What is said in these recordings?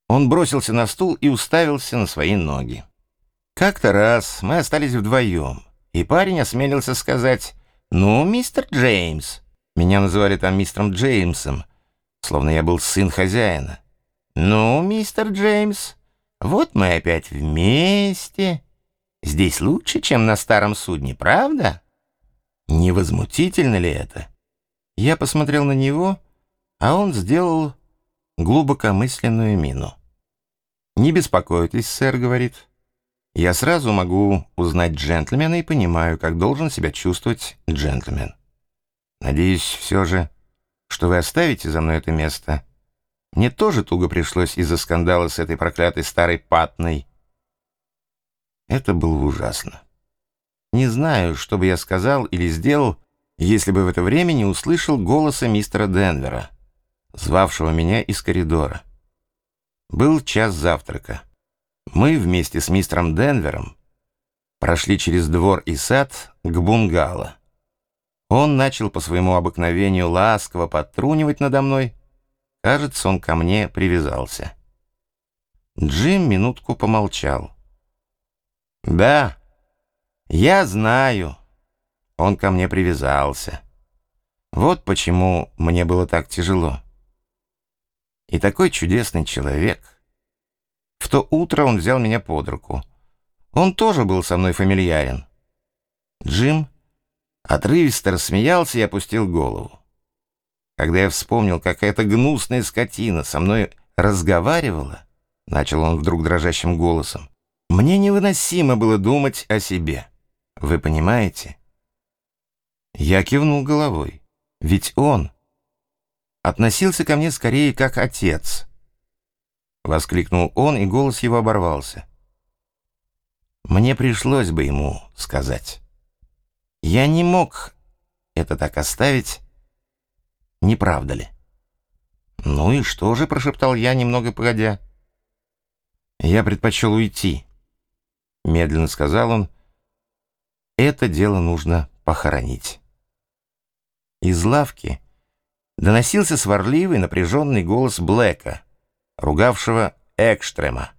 Он бросился на стул и уставился на свои ноги. Как-то раз мы остались вдвоем, и парень осмелился сказать: «Ну, мистер Джеймс». Меня называли там мистером Джеймсом, словно я был сын хозяина. «Ну, мистер Джеймс, вот мы опять вместе. Здесь лучше, чем на старом судне, правда? Не возмутительно ли это?» Я посмотрел на него, а он сделал глубокомысленную мину. «Не беспокойтесь, сэр», — говорит. «Я сразу могу узнать джентльмена и понимаю, как должен себя чувствовать джентльмен. Надеюсь все же, что вы оставите за мной это место. Мне тоже туго пришлось из-за скандала с этой проклятой старой Патной». Это было ужасно. Не знаю, что бы я сказал или сделал, если бы в это время не услышал голоса мистера Денвера, звавшего меня из коридора. Был час завтрака. Мы вместе с мистером Денвером прошли через двор и сад к бунгало. Он начал по своему обыкновению ласково подтрунивать надо мной. Кажется, он ко мне привязался. Джим минутку помолчал. «Да, я знаю, он ко мне привязался. Вот почему мне было так тяжело. И такой чудесный человек. В то утро он взял меня под руку. Он тоже был со мной фамильярен». Джим отрывисто рассмеялся и опустил голову. Когда я вспомнил, как эта гнусная скотина со мной разговаривала, начал он вдруг дрожащим голосом, мне невыносимо было думать о себе. Вы понимаете? Я кивнул головой. Ведь он относился ко мне скорее как отец. Воскликнул он, и голос его оборвался. Мне пришлось бы ему сказать. Я не мог это так оставить, не правда ли? «Ну и что же?» — прошептал я, немного погодя. «Я предпочел уйти», — медленно сказал он. «Это дело нужно похоронить». Из лавки доносился сварливый, напряженный голос Блэка, ругавшего Экштрема.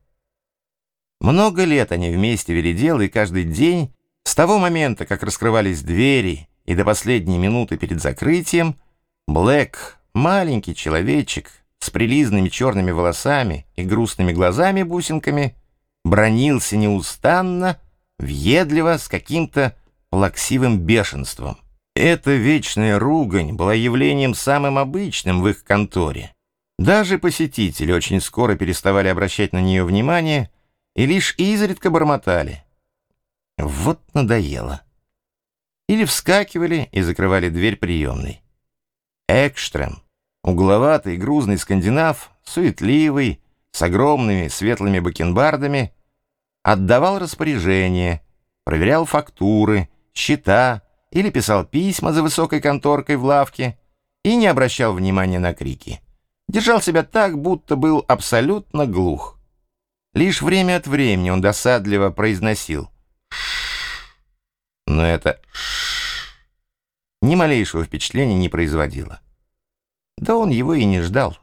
Много лет они вместе вели дело, и каждый день, с того момента, как раскрывались двери, и до последней минуты перед закрытием, Блэк, маленький человечек с прилизанными черными волосами и грустными глазами-бусинками, бранился неустанно, въедливо, с каким-то плаксивым бешенством. Эта вечная ругань была явлением самым обычным в их конторе. Даже посетители очень скоро переставали обращать на нее внимание и лишь изредка бормотали: «Вот надоело». Или вскакивали и закрывали дверь приемной. Экштрем, угловатый грузный скандинав, суетливый, с огромными светлыми бакенбардами, отдавал распоряжения, проверял фактуры, счета или писал письма за высокой конторкой в лавке и не обращал внимания на крики. Держал себя так, будто был абсолютно глух. Лишь время от времени он досадливо произносил «Ш-ш-ш», но это «ш-ш-ш» ни малейшего впечатления не производило. Да он его и не ждал.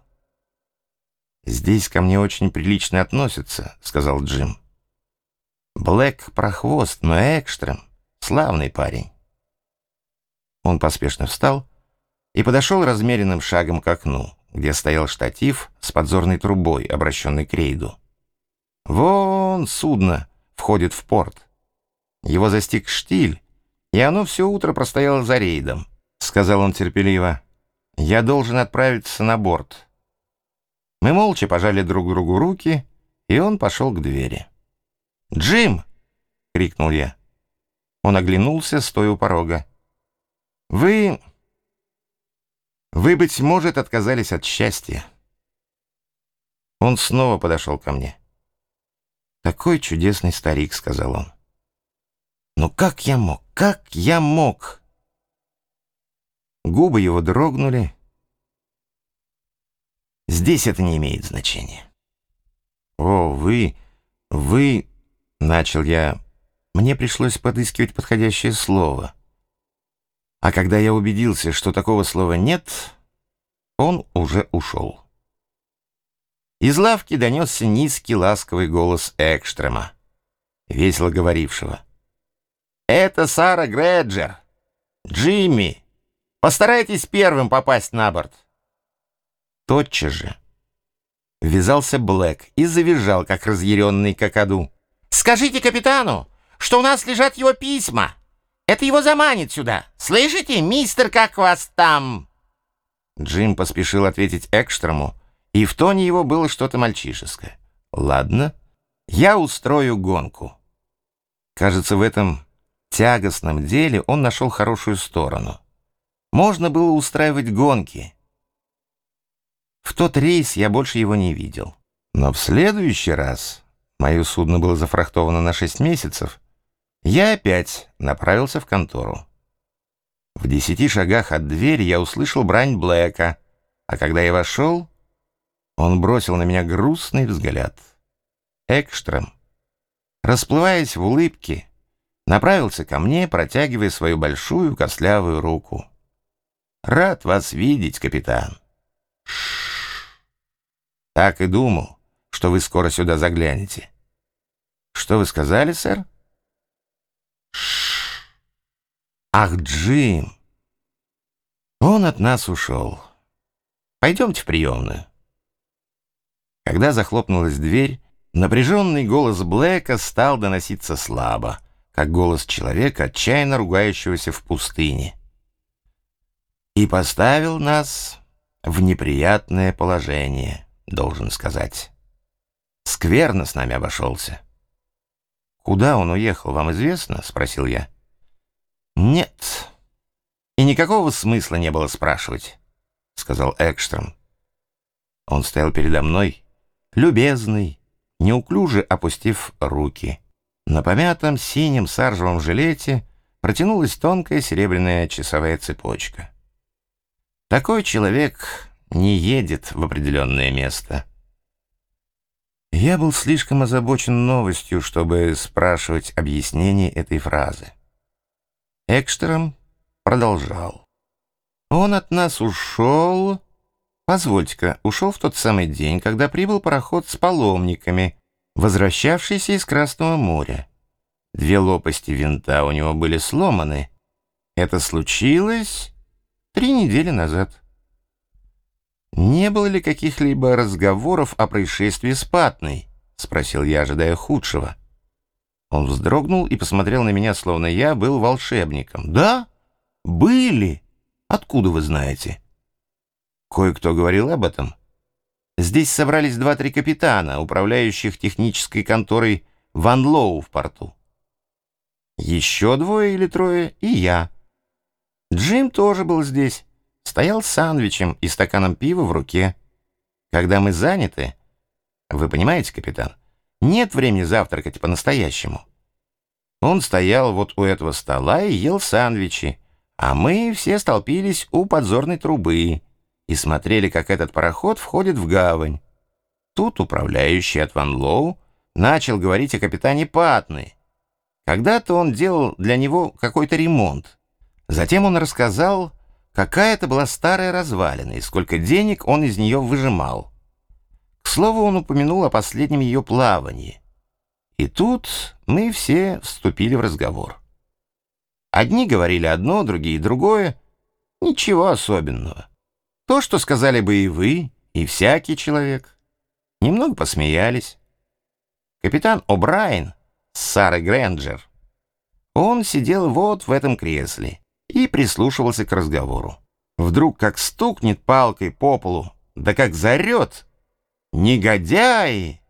«Здесь ко мне очень прилично относятся», — сказал Джим. «Блэк прохвост, но Экштрем — славный парень». Он поспешно встал и подошел размеренным шагом к окну, где стоял штатив с подзорной трубой, обращенной к рейду. «Вон судно входит в порт. Его застиг штиль, и оно все утро простояло за рейдом», — сказал он терпеливо. «Я должен отправиться на борт». Мы молча пожали друг другу руки, и он пошел к двери. «Джим!» — крикнул я. Он оглянулся, стоя у порога. «Вы, быть может, отказались от счастья». Он снова подошел ко мне. «Такой чудесный старик», — сказал он. «Но как я мог? Как я мог?» Губы его дрогнули. «Здесь это не имеет значения». «О, вы...» — начал я. Мне пришлось подыскивать подходящее слово. А когда я убедился, что такого слова нет, он уже ушел. Из лавки донесся низкий ласковый голос Экстрема, весело говорившего: «Это Сара Грэджер! Джимми, постарайтесь первым попасть на борт!» Тотчас же ввязался Блэк и завизжал, как разъяренный какаду: «Скажите капитану, что у нас лежат его письма! Это его заманит сюда! Слышите, мистер, как вас там?» Джим поспешил ответить Экстрему, и в тоне его было что-то мальчишеское. «Ладно, я устрою гонку». Кажется, в этом тягостном деле он нашел хорошую сторону. Можно было устраивать гонки. В тот рейс я больше его не видел. Но в следующий раз, мое судно было зафрахтовано на 6 месяцев, я опять направился в контору. В 10 шагах от двери я услышал брань Блэка, а когда я вошел, он бросил на меня грустный взгляд. Экстрем, расплываясь в улыбке, направился ко мне, протягивая свою большую костлявую руку. «Рад вас видеть, капитан». «Так и думал, что вы скоро сюда заглянете». «Что вы сказали, сэр?» «Ах, Джим! Он от нас ушел. Пойдемте в приемную». Когда захлопнулась дверь, напряженный голос Блэка стал доноситься слабо, как голос человека, отчаянно ругающегося в пустыне. И поставил нас в неприятное положение, должен сказать. Скверно с нами обошелся. «Куда он уехал, вам известно?» — спросил я. «Нет, и никакого смысла не было спрашивать», — сказал Экстрем. Он стоял передо мной, любезный, неуклюже опустив руки. На помятом синем саржевом жилете протянулась тонкая серебряная часовая цепочка. Такой человек не едет в определенное место. Я был слишком озабочен новостью, чтобы спрашивать объяснение этой фразы. Экстрем продолжал. «Он от нас ушел... Позвольте-ка, ушел в тот самый день, когда прибыл пароход с паломниками, возвращавшийся из Красного моря. 2 лопасти винта у него были сломаны. Это случилось 3 недели назад». «Не было ли каких-либо разговоров о происшествии с Патной?» — спросил я, ожидая худшего. Он вздрогнул и посмотрел на меня, словно я был волшебником. «Да, были. Откуда вы знаете?» «Кое-кто говорил об этом. Здесь собрались 2-3 капитана, управляющих технической конторой Ван Лоу в порту. Еще 2 или 3 и я. Джим тоже был здесь, стоял с сандвичем и стаканом пива в руке. Когда мы заняты, вы понимаете, капитан, нет времени завтракать по-настоящему. Он стоял вот у этого стола и ел сандвичи, а мы все столпились у подзорной трубы и смотрели, как этот пароход входит в гавань. Тут управляющий от Ван Лоу начал говорить о капитане Патны. Когда-то он делал для него какой-то ремонт. Затем он рассказал, какая это была старая развалина и сколько денег он из нее выжимал. К слову, он упомянул о последнем ее плавании. И тут мы все вступили в разговор. Одни говорили одно, другие другое. Ничего особенного. То, что сказали бы и вы, и всякий человек. Немного посмеялись. Капитан О'Брайен с Сарой Грэнджер. Он сидел вот в этом кресле и прислушивался к разговору. Вдруг как стукнет палкой по полу, да как заорет: «Негодяи!